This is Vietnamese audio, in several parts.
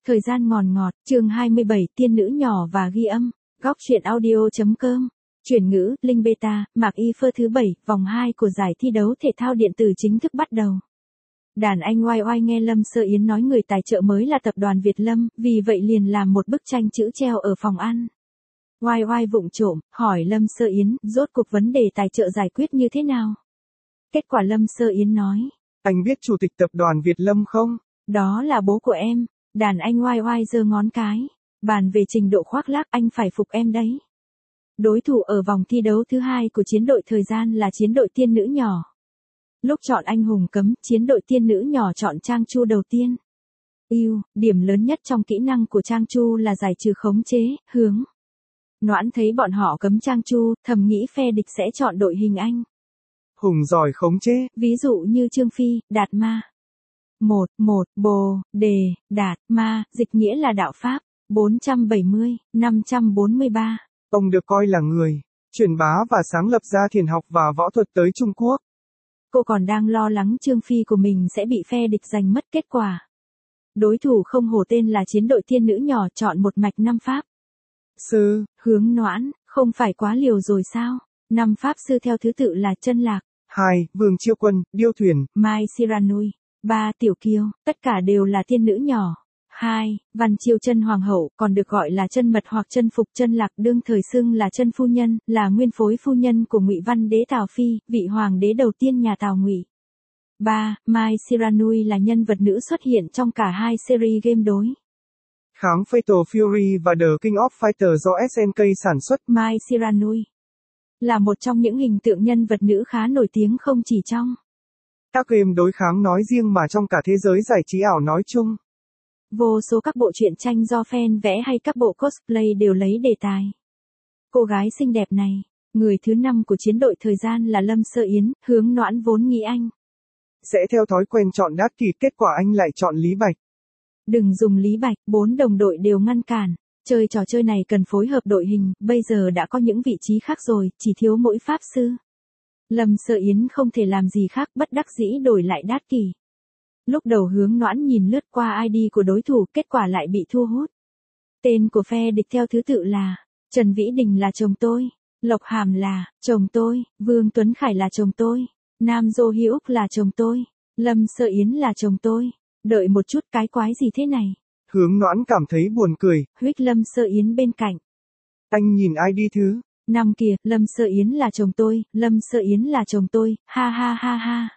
Thời gian ngòn ngọt, chương 27, tiên nữ nhỏ và ghi âm, góc truyện audio.com. Chuyển ngữ, Linh Beta, Mạc Y Phơ thứ 7, vòng 2 của giải thi đấu thể thao điện tử chính thức bắt đầu. Đàn anh oai oai nghe Lâm Sơ Yến nói người tài trợ mới là tập đoàn Việt Lâm, vì vậy liền làm một bức tranh chữ treo ở phòng ăn. Oai oai vụng trộm, hỏi Lâm Sơ Yến, rốt cuộc vấn đề tài trợ giải quyết như thế nào? Kết quả Lâm Sơ Yến nói. Anh biết chủ tịch tập đoàn Việt Lâm không? Đó là bố của em. Đàn anh oai oai giơ ngón cái. Bàn về trình độ khoác lác anh phải phục em đấy. Đối thủ ở vòng thi đấu thứ 2 của chiến đội thời gian là chiến đội tiên nữ nhỏ. Lúc chọn anh hùng cấm, chiến đội tiên nữ nhỏ chọn Trang Chu đầu tiên. Điểm lớn nhất trong kỹ năng của Trang Chu là giải trừ khống chế, hướng. Noãn thấy bọn họ cấm Trang Chu, thầm nghĩ phe địch sẽ chọn đội hình anh. Hùng giỏi khống chế. Ví dụ như Trương Phi, Đạt Ma. 1, Bồ, Đề, Đạt, Ma, dịch nghĩa là đạo Pháp. 470, 543. Ông được coi là người truyền bá và sáng lập ra thiền học và võ thuật tới Trung Quốc. Cô còn đang lo lắng Trương Phi của mình sẽ bị phe địch giành mất kết quả. Đối thủ không hổ tên là chiến đội tiên nữ nhỏ chọn một mạch 5 pháp. Sư, hướng Noãn, không phải quá liều rồi sao? 5 pháp sư theo thứ tự là Chân Lạc, 2, Vương Chiêu Quân, Điêu Thuyền, Mai Siranui, 3, Tiểu Kiêu, tất cả đều là tiên nữ nhỏ. 2, Văn Chiêu Chân Hoàng hậu, còn được gọi là Chân Mật hoặc Chân Phục. Chân Lạc đương thời xưng là Chân Phu Nhân, là nguyên phối phu nhân của Ngụy Văn Đế Tào Phi, vị hoàng đế đầu tiên nhà Tào Ngụy. 3, Mai Siranui là nhân vật nữ xuất hiện trong cả hai series game đối kháng Fatal Fury và The King of Fighters do SNK sản xuất. Mai Siranui là một trong những hình tượng nhân vật nữ khá nổi tiếng không chỉ trong các game đối kháng nói riêng mà trong cả thế giới giải trí ảo nói chung. Vô số các bộ truyện tranh do fan vẽ hay các bộ cosplay đều lấy đề tài cô gái xinh đẹp này. Người thứ 5 của chiến đội thời gian là Lâm Sơ Yến, hướng Noãn vốn nghĩ anh sẽ theo thói quen chọn Đát Kỳ, kết quả anh lại chọn Lý Bạch. Đừng dùng Lý Bạch, 4 đồng đội đều ngăn cản. Chơi trò chơi này cần phối hợp đội hình, bây giờ đã có những vị trí khác rồi, chỉ thiếu mỗi pháp sư. Lâm Sơ Yến không thể làm gì khác, bất đắc dĩ đổi lại Đát Kỳ. Lúc đầu hướng Noãn nhìn lướt qua ID của đối thủ, kết quả lại bị thu hút. Tên của phe địch theo thứ tự là Trần Vĩ Đình là chồng tôi, Lộc Hàm là chồng tôi, Vương Tuấn Khải là chồng tôi, Nam Dô Hi Úc là chồng tôi, Lâm Sơ Yến là chồng tôi. Đợi một chút, cái quái gì thế này? Hướng Noãn cảm thấy buồn cười. Huých Lâm Sơ Yến bên cạnh. Anh nhìn ID thứ 5 kìa, Lâm Sơ Yến là chồng tôi, Lâm Sơ Yến là chồng tôi, ha ha ha ha.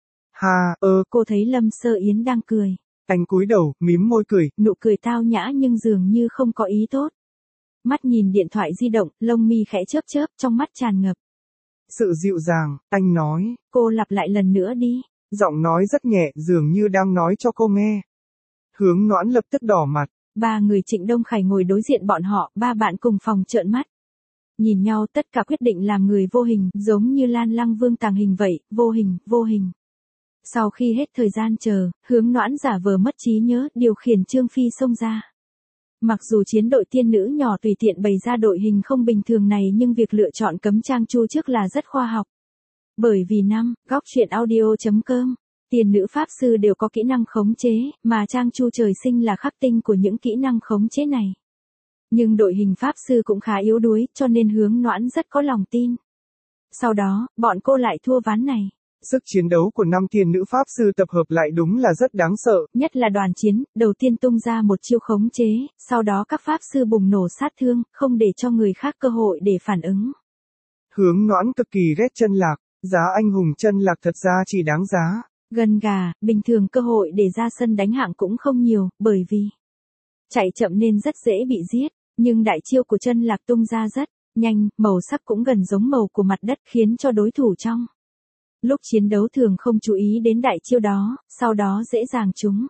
Cô thấy Lâm Sơ Yến đang cười. Anh cúi đầu, mím môi cười. Nụ cười tao nhã nhưng dường như không có ý tốt. Mắt nhìn điện thoại di động, lông mi khẽ chớp chớp, trong mắt tràn ngập sự dịu dàng. Anh nói. Cô lặp lại lần nữa đi. Giọng nói rất nhẹ, dường như đang nói cho cô nghe. Hướng Noãn lập tức đỏ mặt. 3 người Trịnh Đông Khải ngồi đối diện bọn họ, 3 bạn cùng phòng trợn mắt. Nhìn nhau tất cả quyết định làm người vô hình, giống như Lan Lăng Vương tàng hình vậy, vô hình. Sau khi hết thời gian chờ, hướng Noãn giả vờ mất trí nhớ, điều khiển Trương Phi xông ra. Mặc dù chiến đội tiên nữ nhỏ tùy tiện bày ra đội hình không bình thường này nhưng việc lựa chọn cấm Trang Chu trước là rất khoa học. Bởi vì góc truyện audio.com, tiên nữ pháp sư đều có kỹ năng khống chế, mà Trang Chu trời sinh là khắc tinh của những kỹ năng khống chế này. Nhưng đội hình pháp sư cũng khá yếu đuối, cho nên hướng Noãn rất có lòng tin. Sau đó, bọn cô lại thua ván này. Sức chiến đấu của 5 tiên nữ pháp sư tập hợp lại đúng là rất đáng sợ. Nhất là đoàn chiến, đầu tiên tung ra một chiêu khống chế, sau đó các pháp sư bùng nổ sát thương, không để cho người khác cơ hội để phản ứng. Hướng Noãn cực kỳ ghét Chân Lạc, giá anh hùng Chân Lạc thật ra chỉ đáng giá gần gà, bình thường cơ hội để ra sân đánh hạng cũng không nhiều, bởi vì chạy chậm nên rất dễ bị giết, nhưng đại chiêu của Chân Lạc tung ra rất nhanh, màu sắc cũng gần giống màu của mặt đất khiến cho đối thủ trong lúc chiến đấu thường không chú ý đến đại chiêu đó, sau đó dễ dàng trúng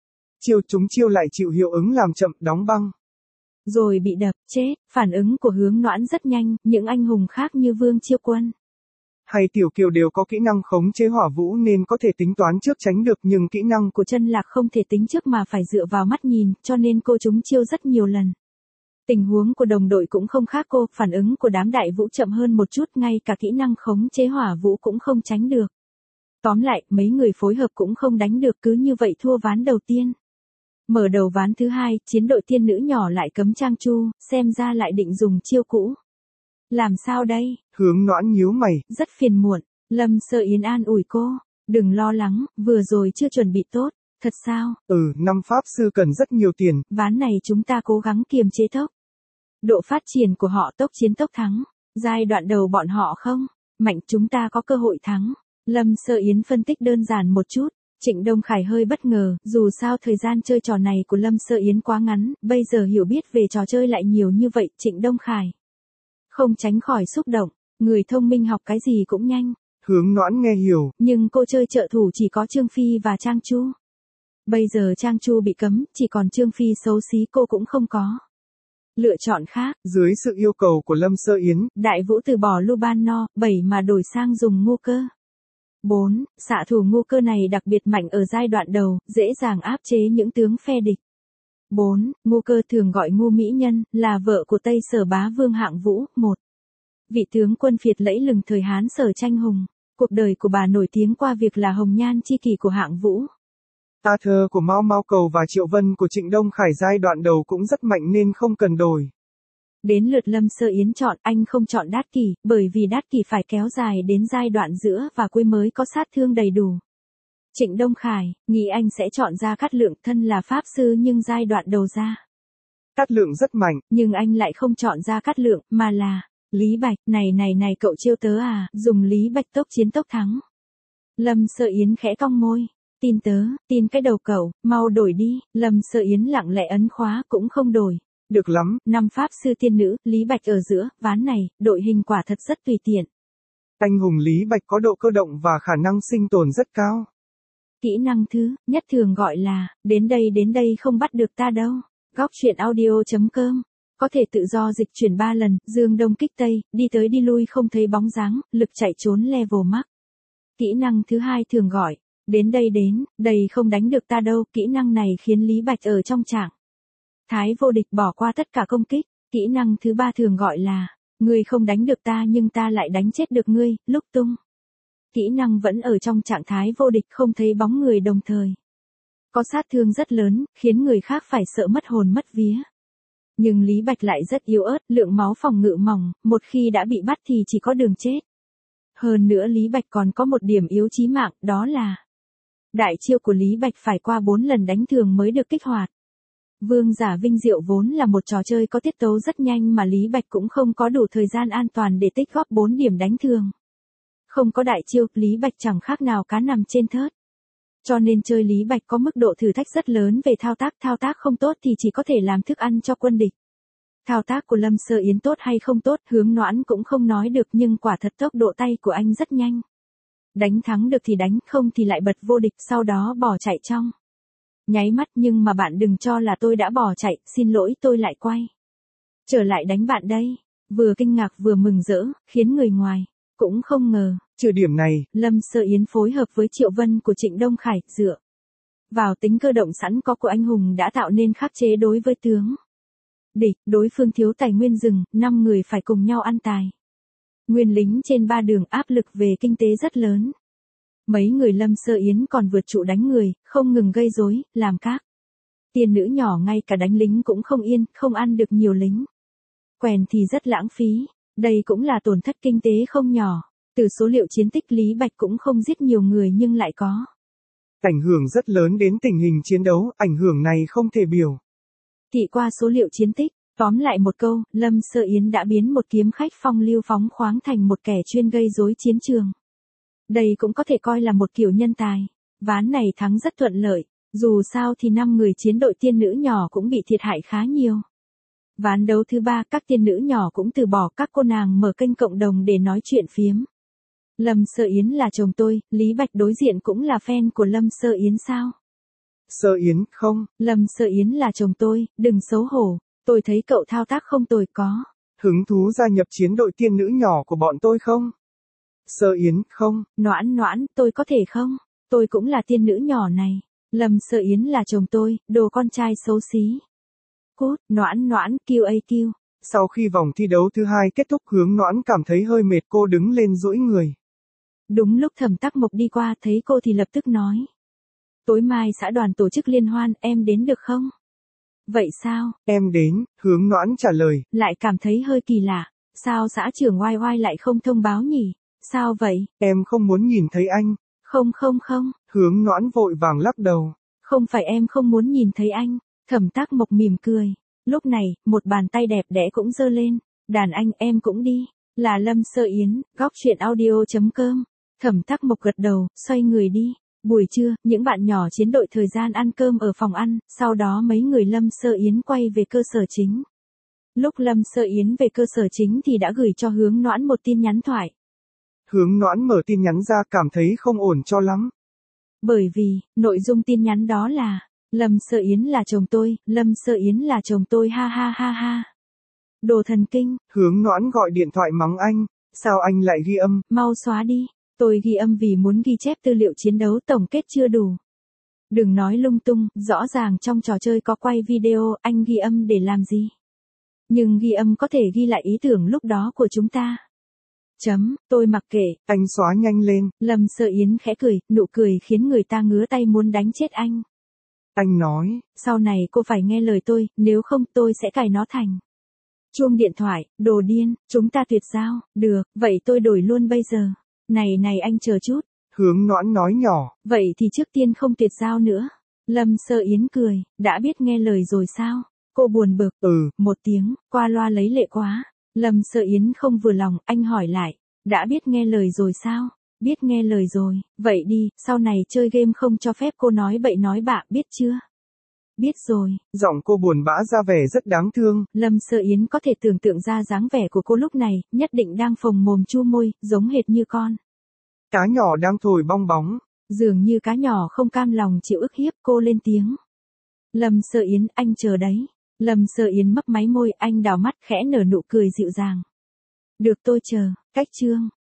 chiêu lại chịu hiệu ứng làm chậm, đóng băng. Rồi bị đập, chết. Phản ứng của hướng Noãn rất nhanh, những anh hùng khác như Vương Chiêu Quân hay Tiểu Kiều đều có kỹ năng khống chế hỏa vũ nên có thể tính toán trước tránh được, nhưng kỹ năng của Chân Lạc không thể tính trước mà phải dựa vào mắt nhìn, cho nên cô trúng chiêu rất nhiều lần. Tình huống của đồng đội cũng không khác cô, phản ứng của đám đại vũ chậm hơn một chút, ngay cả kỹ năng khống chế hỏa vũ cũng không tránh được. Tóm lại, mấy người phối hợp cũng không đánh được, cứ như vậy thua ván đầu tiên. Mở đầu ván thứ hai, chiến đội tiên nữ nhỏ lại cấm Trang Chu, xem ra lại định dùng chiêu cũ. Làm sao đây? Hướng Noãn nhíu mày. Rất phiền muộn. Lâm Sơ Yến an ủi cô. Đừng lo lắng, vừa rồi chưa chuẩn bị tốt. Thật sao? Năm pháp sư cần rất nhiều tiền. Ván này chúng ta cố gắng kiềm chế tốc độ phát triển của họ, tốc chiến tốc thắng. Giai đoạn đầu bọn họ không mạnh, chúng ta có cơ hội thắng. Lâm Sơ Yến phân tích đơn giản một chút. Trịnh Đông Khải hơi bất ngờ, dù sao thời gian chơi trò này của Lâm Sơ Yến quá ngắn, bây giờ hiểu biết về trò chơi lại nhiều như vậy. Trịnh Đông Khải không tránh khỏi xúc động, người thông minh học cái gì cũng nhanh. Hướng Noãn nghe hiểu. Nhưng cô chơi trợ thủ chỉ có Trương Phi và Trang Chu. Bây giờ Trang Chu bị cấm, chỉ còn Trương Phi xấu xí, cô cũng không có lựa chọn khác. Dưới sự yêu cầu của Lâm Sơ Yến, Đại Vũ từ bỏ Luban No 7 mà đổi sang dùng Ngu Cơ 4. Xạ thủ Ngu Cơ này đặc biệt mạnh ở giai đoạn đầu, dễ dàng áp chế những tướng phe địch. 4. Ngu Cơ thường gọi Ngu Mỹ Nhân, là vợ của Tây Sở Bá Vương Hạng Vũ. 1. Vị tướng quân phiệt lẫy lừng thời Hán Sở Tranh Hùng. Cuộc đời của bà nổi tiếng qua việc là hồng nhan chi kỷ của Hạng Vũ. Thơ của Mao Mao Cầu và Triệu Vân của Trịnh Đông Khải giai đoạn đầu cũng rất mạnh nên không cần đổi. Đến lượt Lâm Sơ Yến chọn, anh không chọn Đát Kỷ, bởi vì Đát Kỷ phải kéo dài đến giai đoạn giữa và cuối mới có sát thương đầy đủ. Trịnh Đông Khải nghĩ anh sẽ chọn Gia Cát Lượng, thân là pháp sư nhưng giai đoạn đầu ra Cát Lượng rất mạnh, nhưng anh lại không chọn Gia Cát Lượng, mà là Lý Bạch. Này cậu chiêu tớ à, dùng Lý Bạch tốc chiến tốc thắng. Lâm Sơ Yến khẽ cong môi. Tin tớ, tin cái đầu cậu, mau đổi đi. Lâm Sơ Yến lặng lẽ ấn khóa, cũng không đổi. Được lắm. 5 pháp sư tiên nữ, Lý Bạch ở giữa, ván này, đội hình quả thật rất tùy tiện. Anh hùng Lý Bạch có độ cơ động và khả năng sinh tồn rất cao. Kỹ năng thứ nhất thường gọi là, đến đây không bắt được ta đâu. Góc truyện audio.com. Có thể tự do dịch chuyển 3 lần, dương đông kích tây, đi tới đi lui không thấy bóng dáng, lực chạy trốn level max. Kỹ năng thứ hai thường gọi, đến đây không đánh được ta đâu. Kỹ năng này khiến Lý Bạch ở trong trạng thái vô địch, bỏ qua tất cả công kích. Kỹ năng thứ ba thường gọi là, ngươi không đánh được ta nhưng ta lại đánh chết được ngươi, lúc tung. Kỹ năng vẫn ở trong trạng thái vô địch, không thấy bóng người đồng thời. Có sát thương rất lớn, khiến người khác phải sợ mất hồn mất vía. Nhưng Lý Bạch lại rất yếu ớt, lượng máu phòng ngự mỏng, một khi đã bị bắt thì chỉ có đường chết. Hơn nữa Lý Bạch còn có một điểm yếu chí mạng, đó là đại chiêu của Lý Bạch phải qua 4 lần đánh thường mới được kích hoạt. Vương giả vinh diệu vốn là một trò chơi có tiết tấu rất nhanh mà Lý Bạch cũng không có đủ thời gian an toàn để tích góp 4 điểm đánh thường. Không có đại chiêu, Lý Bạch chẳng khác nào cá nằm trên thớt. Cho nên chơi Lý Bạch có mức độ thử thách rất lớn về thao tác không tốt thì chỉ có thể làm thức ăn cho quân địch. Thao tác của Lâm Sơ Yến tốt hay không tốt, Hướng Noãn cũng không nói được, nhưng quả thật tốc độ tay của anh rất nhanh. Đánh thắng được thì đánh, không thì lại bật vô địch, sau đó bỏ chạy trong nháy mắt. Nhưng mà bạn đừng cho là tôi đã bỏ chạy, xin lỗi, tôi lại quay trở lại đánh bạn đây. Vừa kinh ngạc vừa mừng rỡ, khiến người ngoài cũng không ngờ. Trừ điểm này, Lâm Sơ Yến phối hợp với Triệu Vân của Trịnh Đông Khải, dựa vào tính cơ động sẵn có của anh hùng đã tạo nên khắc chế đối với tướng địch. Đối phương thiếu tài nguyên rừng, 5 người phải cùng nhau ăn tài nguyên lính trên 3 đường, áp lực về kinh tế rất lớn. Mấy người Lâm Sơ Yến còn vượt trụ đánh người, không ngừng gây rối, làm các tiên nữ nhỏ ngay cả đánh lính cũng không yên, không ăn được nhiều lính quèn thì rất lãng phí. Đây cũng là tổn thất kinh tế không nhỏ. Từ số liệu chiến tích, Lý Bạch cũng không giết nhiều người nhưng lại có ảnh hưởng rất lớn đến tình hình chiến đấu, ảnh hưởng này không thể biểu thị qua số liệu chiến tích. Tóm lại một câu, Lâm Sơ Yến đã biến một kiếm khách phong lưu phóng khoáng thành một kẻ chuyên gây rối chiến trường. Đây cũng có thể coi là một kiểu nhân tài. Ván này thắng rất thuận lợi, dù sao thì 5 người chiến đội tiên nữ nhỏ cũng bị thiệt hại khá nhiều. Ván đấu thứ 3, các tiên nữ nhỏ cũng từ bỏ, các cô nàng mở kênh cộng đồng để nói chuyện phiếm. Lâm Sơ Yến là chồng tôi, Lý Bạch đối diện cũng là fan của Lâm Sơ Yến sao? Sơ Yến, không. Lâm Sơ Yến là chồng tôi, đừng xấu hổ, tôi thấy cậu thao tác không tồi, có hứng thú gia nhập chiến đội tiên nữ nhỏ của bọn tôi không? Sơ Yến, không. Noãn, tôi có thể không? Tôi cũng là tiên nữ nhỏ này. Lâm Sơ Yến là chồng tôi, đồ con trai xấu xí. Cút, Noãn, QAQ. Sau khi vòng thi đấu thứ 2 kết thúc, Hướng Noãn cảm thấy hơi mệt, cô đứng lên duỗi người. Đúng lúc Thẩm Tắc Mộc đi qua thấy cô thì lập tức nói. Tối mai xã đoàn tổ chức liên hoan, em đến được không? Vậy sao? Em đến, Hướng Noãn trả lời. Lại cảm thấy hơi kỳ lạ. Sao xã trưởng oai oai lại không thông báo nhỉ? Sao vậy? Em không muốn nhìn thấy anh. Không. Hướng Noãn vội vàng lắc đầu. Không phải em không muốn nhìn thấy anh. Thẩm Tác Mộc mỉm cười. Lúc này, một bàn tay đẹp đẽ cũng giơ lên. Đàn anh em cũng đi. Là Lâm Sơ Yến, góc chuyện audio.com. Thẩm Tác Mộc gật đầu, xoay người đi. Buổi trưa, những bạn nhỏ chiến đội thời gian ăn cơm ở phòng ăn, sau đó mấy người Lâm Sơ Yến quay về cơ sở chính. Lúc Lâm Sơ Yến về cơ sở chính thì đã gửi cho Hướng Noãn một tin nhắn thoại. Hướng Noãn mở tin nhắn ra cảm thấy không ổn cho lắm. Bởi vì, nội dung tin nhắn đó là, Lâm Sơ Yến là chồng tôi, Lâm Sơ Yến là chồng tôi ha ha ha ha. Đồ thần kinh. Hướng Noãn gọi điện thoại mắng anh, sao anh lại ghi âm? Mau xóa đi. Tôi ghi âm vì muốn ghi chép tư liệu chiến đấu tổng kết chưa đủ. Đừng nói lung tung, rõ ràng trong trò chơi có quay video, anh ghi âm để làm gì? Nhưng ghi âm có thể ghi lại ý tưởng lúc đó của chúng ta. Tôi mặc kệ. Anh xóa nhanh lên. Lâm Sơ Yến khẽ cười, nụ cười khiến người ta ngứa tay muốn đánh chết anh. Anh nói. Sau này cô phải nghe lời tôi, nếu không tôi sẽ cài nó thành. Chuông điện thoại, đồ điên, chúng ta tuyệt giao, được, vậy tôi đổi luôn bây giờ. Này anh chờ chút. Hướng Noãn nói nhỏ. Vậy thì trước tiên không tuyệt giao nữa. Lâm Sơ Yến cười, đã biết nghe lời rồi sao? Cô buồn bực. Một tiếng, qua loa lấy lệ quá. Lâm Sơ Yến không vừa lòng, anh hỏi lại. Đã biết nghe lời rồi sao? Biết nghe lời rồi, vậy đi, sau này chơi game không cho phép cô nói bậy nói bạ, biết chưa? Biết rồi. Giọng cô buồn bã ra vẻ rất đáng thương. Lâm Sơ Yến có thể tưởng tượng ra dáng vẻ của cô lúc này, nhất định đang phồng mồm chu môi, giống hệt như con cá nhỏ đang thổi bong bóng. Dường như cá nhỏ không cam lòng chịu ức hiếp, cô lên tiếng. Lâm Sơ Yến, anh chờ đấy. Lâm Sơ Yến mấp máy môi, anh đào mắt khẽ nở nụ cười dịu dàng. Được tôi chờ. Cách chương.